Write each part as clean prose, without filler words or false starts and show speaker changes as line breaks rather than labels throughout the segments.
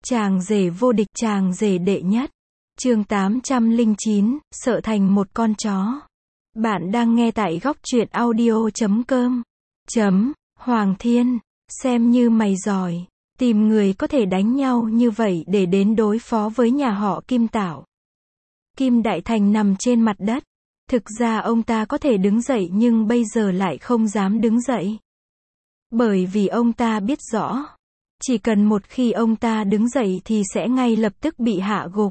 Chàng rể vô địch, chàng rể đệ nhất. Chương 809, sợ thành một con chó. Bạn đang nghe tại góc truyện audio.com. Hoàng Thiên, xem như mày giỏi, tìm người có thể đánh nhau như vậy để đến đối phó với nhà họ Kim Tảo. Kim Đại Thành nằm trên mặt đất. Thực ra ông ta có thể đứng dậy nhưng bây giờ lại không dám đứng dậy. Bởi vì ông ta biết rõ, chỉ cần một khi ông ta đứng dậy thì sẽ ngay lập tức bị hạ gục.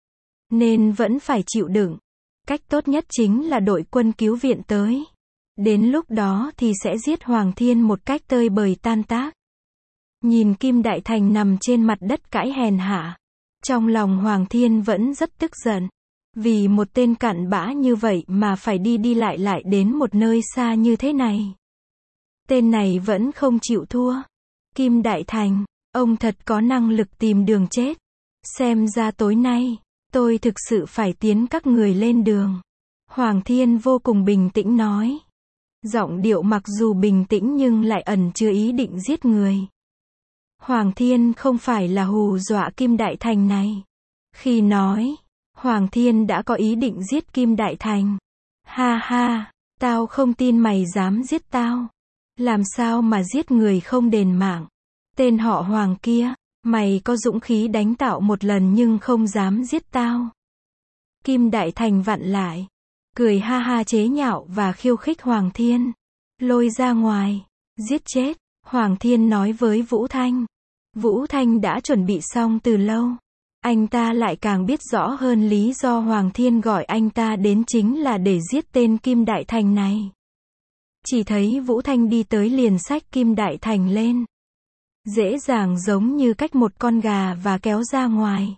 Nên vẫn phải chịu đựng. Cách tốt nhất chính là đội quân cứu viện tới. Đến lúc đó thì sẽ giết Hoàng Thiên một cách tơi bời tan tác. Nhìn Kim Đại Thành nằm trên mặt đất cãi hèn hạ. Trong lòng Hoàng Thiên vẫn rất tức giận. Vì một tên cặn bã như vậy mà phải đi lại đến một nơi xa như thế này. Tên này vẫn không chịu thua. Kim Đại Thành, ông thật có năng lực tìm đường chết. Xem ra tối nay, tôi thực sự phải tiến các người lên đường. Hoàng Thiên vô cùng bình tĩnh nói. Giọng điệu mặc dù bình tĩnh nhưng lại ẩn chứa ý định giết người. Hoàng Thiên không phải là hù dọa Kim Đại Thành này. Khi nói, Hoàng Thiên đã có ý định giết Kim Đại Thành. Ha ha, tao không tin mày dám giết tao. Làm sao mà giết người không đền mạng. Tên họ Hoàng kia, mày có dũng khí đánh tạo một lần nhưng không dám giết tao. Kim Đại Thành vặn lại, cười ha ha chế nhạo và khiêu khích Hoàng Thiên. Lôi ra ngoài, giết chết, Hoàng Thiên nói với Vũ Thanh. Vũ Thanh đã chuẩn bị xong từ lâu. Anh ta lại càng biết rõ hơn lý do Hoàng Thiên gọi anh ta đến chính là để giết tên Kim Đại Thành này. Chỉ thấy Vũ Thanh đi tới liền xách Kim Đại Thành lên. Dễ dàng giống như cách một con gà và kéo ra ngoài.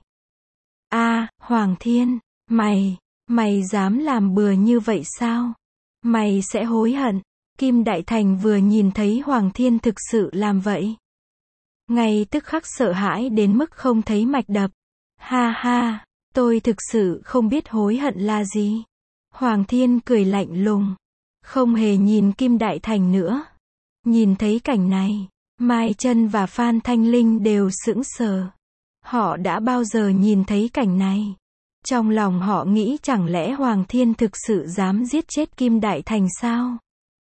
Hoàng Thiên, mày dám làm bừa như vậy sao? Mày sẽ hối hận. Kim Đại Thành vừa nhìn thấy Hoàng Thiên thực sự làm vậy. Ngay tức khắc sợ hãi đến mức không thấy mạch đập. Ha ha, tôi thực sự không biết hối hận là gì. Hoàng Thiên cười lạnh lùng. Không hề nhìn Kim Đại Thành nữa. Nhìn thấy cảnh này, Mai Chân và Phan Thanh Linh đều sững sờ. Họ đã bao giờ nhìn thấy cảnh này. Trong lòng họ nghĩ chẳng lẽ Hoàng Thiên thực sự dám giết chết Kim Đại Thành sao?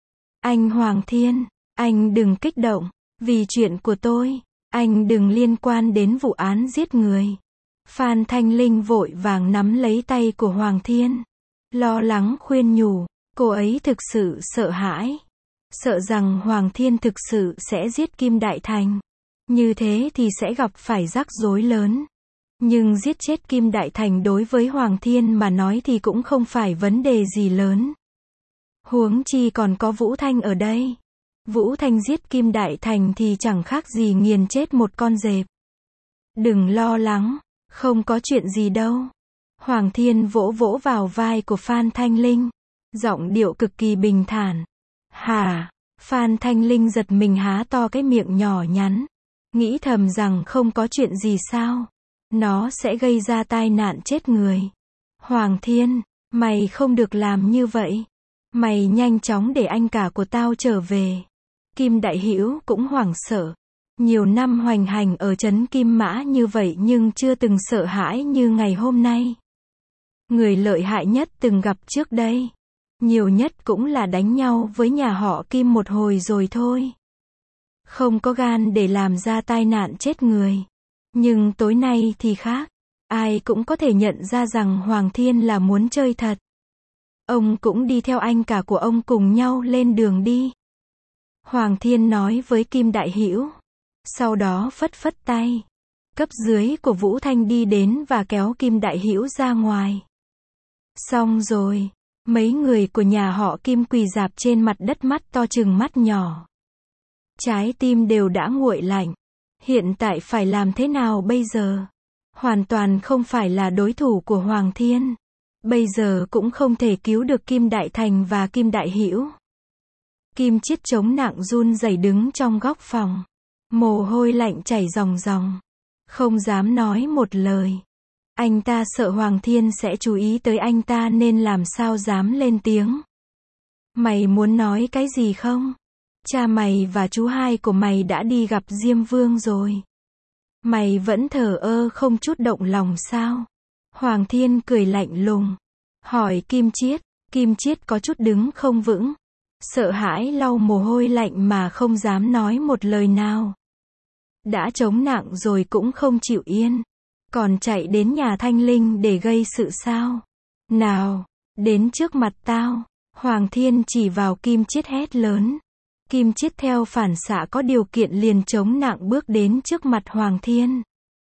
Anh Hoàng Thiên, anh đừng kích động. Vì chuyện của tôi, anh đừng liên quan đến vụ án giết người. Phan Thanh Linh vội vàng nắm lấy tay của Hoàng Thiên. Lo lắng khuyên nhủ. Cô ấy thực sự sợ hãi. Sợ rằng Hoàng Thiên thực sự sẽ giết Kim Đại Thành. Như thế thì sẽ gặp phải rắc rối lớn. Nhưng giết chết Kim Đại Thành đối với Hoàng Thiên mà nói thì cũng không phải vấn đề gì lớn. Huống chi còn có Vũ Thanh ở đây. Vũ Thanh giết Kim Đại Thành thì chẳng khác gì nghiền chết một con dẹp. Đừng lo lắng, không có chuyện gì đâu. Hoàng Thiên vỗ vỗ vào vai của Phan Thanh Linh. Giọng điệu cực kỳ bình thản. Hả? Phan Thanh Linh giật mình há to cái miệng nhỏ nhắn. Nghĩ thầm rằng không có chuyện gì sao. Nó sẽ gây ra tai nạn chết người. Hoàng Thiên, mày không được làm như vậy. Mày nhanh chóng để anh cả của tao trở về. Kim Đại Hữu cũng hoảng sợ. Nhiều năm hoành hành ở trấn Kim Mã như vậy nhưng chưa từng sợ hãi như ngày hôm nay. Người lợi hại nhất từng gặp trước đây. Nhiều nhất cũng là đánh nhau với nhà họ Kim một hồi rồi thôi. Không có gan để làm ra tai nạn chết người. Nhưng tối nay thì khác. Ai cũng có thể nhận ra rằng Hoàng Thiên là muốn chơi thật. Ông cũng đi theo anh cả của ông cùng nhau lên đường đi. Hoàng Thiên nói với Kim Đại Hữu. Sau đó phất phất tay. Cấp dưới của Vũ Thanh đi đến và kéo Kim Đại Hữu ra ngoài. Xong rồi. Mấy người của nhà họ Kim quỳ rạp trên mặt đất mắt to trừng mắt nhỏ. Trái tim đều đã nguội lạnh. Hiện tại phải làm thế nào bây giờ? Hoàn toàn không phải là đối thủ của Hoàng Thiên. Bây giờ cũng không thể cứu được Kim Đại Thành và Kim Đại Hữu. Kim Chiết chống nặng run rẩy đứng trong góc phòng. Mồ hôi lạnh chảy ròng ròng. Không dám nói một lời. Anh ta sợ Hoàng Thiên sẽ chú ý tới anh ta nên làm sao dám lên tiếng. Mày muốn nói cái gì không? Cha mày và chú hai của mày đã đi gặp Diêm Vương rồi. Mày vẫn thờ ơ không chút động lòng sao? Hoàng Thiên cười lạnh lùng. Hỏi Kim Chiết. Kim Chiết có chút đứng không vững. Sợ hãi lau mồ hôi lạnh mà không dám nói một lời nào. Đã chống nặng rồi cũng không chịu yên. Còn chạy đến nhà Thanh Linh để gây sự sao? Nào, đến trước mặt tao. Hoàng Thiên chỉ vào Kim Chiết hét lớn. Kim Chiết theo phản xạ có điều kiện liền chống nặng bước đến trước mặt Hoàng Thiên.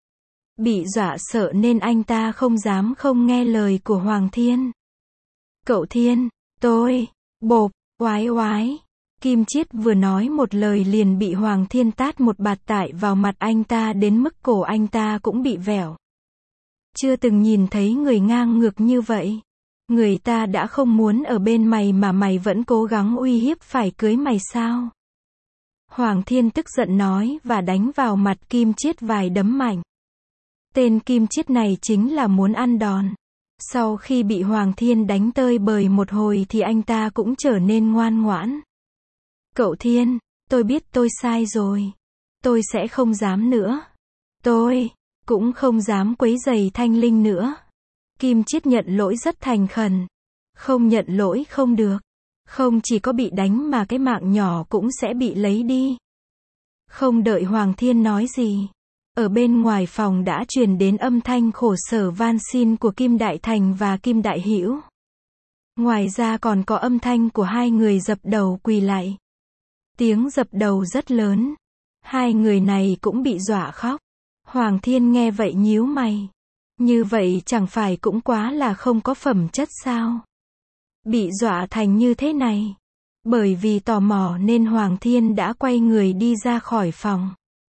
Bị dọa sợ nên anh ta không dám không nghe lời của Hoàng Thiên. Cậu Thiên, tôi, bộp, oái oái. Kim Chiết vừa nói một lời liền bị Hoàng Thiên tát một bạt tại vào mặt anh ta đến mức cổ anh ta cũng bị vẻo. Chưa từng nhìn thấy người ngang ngược như vậy. Người ta đã không muốn ở bên mày mà mày vẫn cố gắng uy hiếp phải cưới mày sao? Hoàng Thiên tức giận nói và đánh vào mặt Kim Chiết vài đấm mạnh. Tên Kim Chiết này chính là muốn ăn đòn. Sau khi bị Hoàng Thiên đánh tơi bời một hồi thì anh ta cũng trở nên ngoan ngoãn. Cậu Thiên, tôi biết tôi sai rồi. Tôi sẽ không dám nữa. Tôi cũng không dám quấy rầy Thanh Linh nữa. Kim Chiết nhận lỗi rất thành khẩn. Không nhận lỗi không được. Không chỉ có bị đánh mà cái mạng nhỏ cũng sẽ bị lấy đi. Không đợi Hoàng Thiên nói gì. Ở bên ngoài phòng đã truyền đến âm thanh khổ sở van xin của Kim Đại Thành và Kim Đại Hữu. Ngoài ra còn có âm thanh của hai người dập đầu quỳ lạy. Tiếng dập đầu rất lớn. Hai người này cũng bị dọa khóc. Hoàng Thiên nghe vậy nhíu mày. Như vậy chẳng phải cũng quá là không có phẩm chất sao? Bị dọa thành như thế này. Bởi vì tò mò nên Hoàng Thiên đã quay người đi ra khỏi phòng.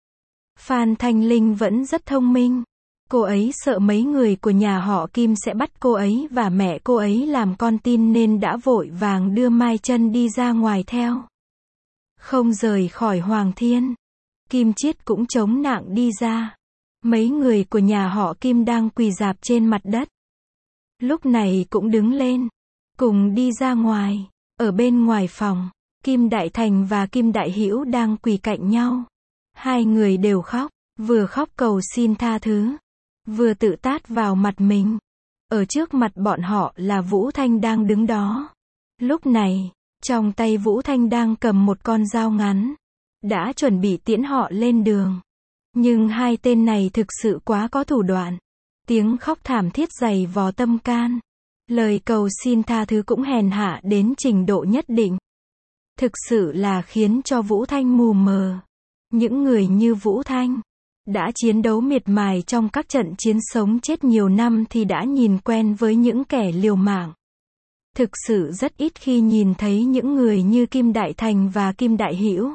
Phan Thanh Linh vẫn rất thông minh. Cô ấy sợ mấy người của nhà họ Kim sẽ bắt cô ấy và mẹ cô ấy làm con tin nên đã vội vàng đưa Mai Chân đi ra ngoài theo. Không rời khỏi Hoàng Thiên. Kim Chiết cũng chống nặng đi ra. Mấy người của nhà họ Kim đang quỳ rạp trên mặt đất. Lúc này cũng đứng lên. Cùng đi ra ngoài. Ở bên ngoài phòng, Kim Đại Thành và Kim Đại Hữu đang quỳ cạnh nhau. Hai người đều khóc. Vừa khóc cầu xin tha thứ. Vừa tự tát vào mặt mình. Ở trước mặt bọn họ là Vũ Thanh đang đứng đó. Lúc này, trong tay Vũ Thanh đang cầm một con dao ngắn. Đã chuẩn bị tiễn họ lên đường. Nhưng hai tên này thực sự quá có thủ đoạn. Tiếng khóc thảm thiết dày vò tâm can. Lời cầu xin tha thứ cũng hèn hạ đến trình độ nhất định. Thực sự là khiến cho Vũ Thanh mù mờ. Những người như Vũ Thanh đã chiến đấu miệt mài trong các trận chiến sống chết nhiều năm thì đã nhìn quen với những kẻ liều mạng. Thực sự rất ít khi nhìn thấy những người như Kim Đại Thành và Kim Đại Hữu.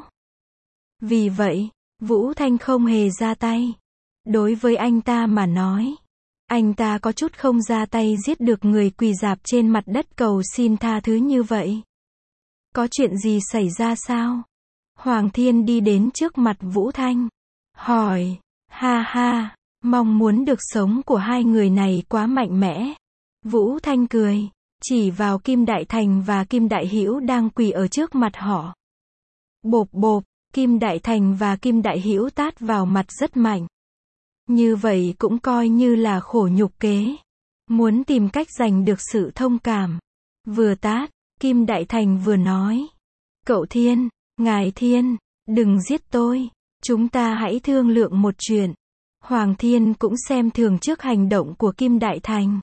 Vì vậy, Vũ Thanh không hề ra tay. Đối với anh ta mà nói, anh ta có chút không ra tay giết được người quỳ rạp trên mặt đất cầu xin tha thứ như vậy. Có chuyện gì xảy ra sao? Hoàng Thiên đi đến trước mặt Vũ Thanh. Hỏi, ha ha, mong muốn được sống của hai người này quá mạnh mẽ. Vũ Thanh cười, chỉ vào Kim Đại Thành và Kim Đại Hữu đang quỳ ở trước mặt họ. Bộp bộp, Kim Đại Thành và Kim Đại Hữu tát vào mặt rất mạnh. Như vậy cũng coi như là khổ nhục kế. Muốn tìm cách giành được sự thông cảm. Vừa tát, Kim Đại Thành vừa nói. Cậu Thiên, ngài Thiên, đừng giết tôi. Chúng ta hãy thương lượng một chuyện. Hoàng Thiên cũng xem thường trước hành động của Kim Đại Thành.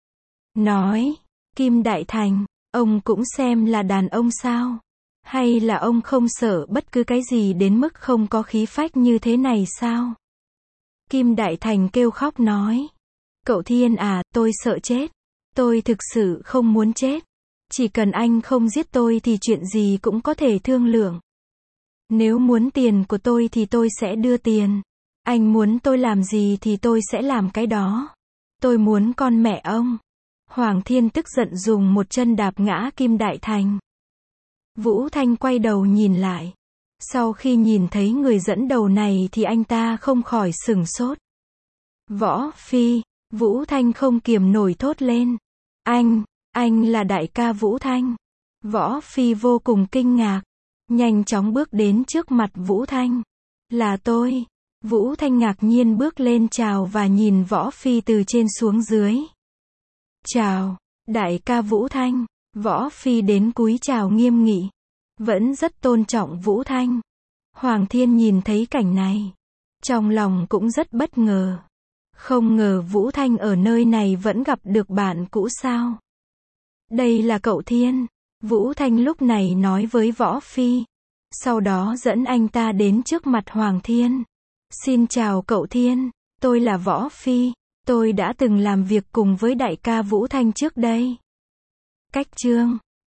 Nói, Kim Đại Thành, ông cũng xem là đàn ông sao? Hay là ông không sợ bất cứ cái gì đến mức không có khí phách như thế này sao? Kim Đại Thành kêu khóc nói. Cậu Thiên à, tôi sợ chết. Tôi thực sự không muốn chết. Chỉ cần anh không giết tôi thì chuyện gì cũng có thể thương lượng. Nếu muốn tiền của tôi thì tôi sẽ đưa tiền. Anh muốn tôi làm gì thì tôi sẽ làm cái đó. Tôi muốn con mẹ ông. Hoàng Thiên tức giận dùng một chân đạp ngã Kim Đại Thành. Vũ Thanh quay đầu nhìn lại. Sau khi nhìn thấy người dẫn đầu này thì anh ta không khỏi sửng sốt. Võ Phi, Vũ Thanh không kiềm nổi thốt lên. Anh là đại ca Vũ Thanh. Võ Phi vô cùng kinh ngạc. Nhanh chóng bước đến trước mặt Vũ Thanh. Là tôi. Vũ Thanh ngạc nhiên bước lên chào và nhìn Võ Phi từ trên xuống dưới. Chào, đại ca Vũ Thanh. Võ Phi đến cúi chào nghiêm nghị. Vẫn rất tôn trọng Vũ Thanh. Hoàng Thiên nhìn thấy cảnh này. Trong lòng cũng rất bất ngờ. Không ngờ Vũ Thanh ở nơi này vẫn gặp được bạn cũ sao. Đây là cậu Thiên. Vũ Thanh lúc này nói với Võ Phi. Sau đó dẫn anh ta đến trước mặt Hoàng Thiên. Xin chào cậu Thiên, tôi là Võ Phi. Tôi đã từng làm việc cùng với đại ca Vũ Thanh trước đây. Cách chương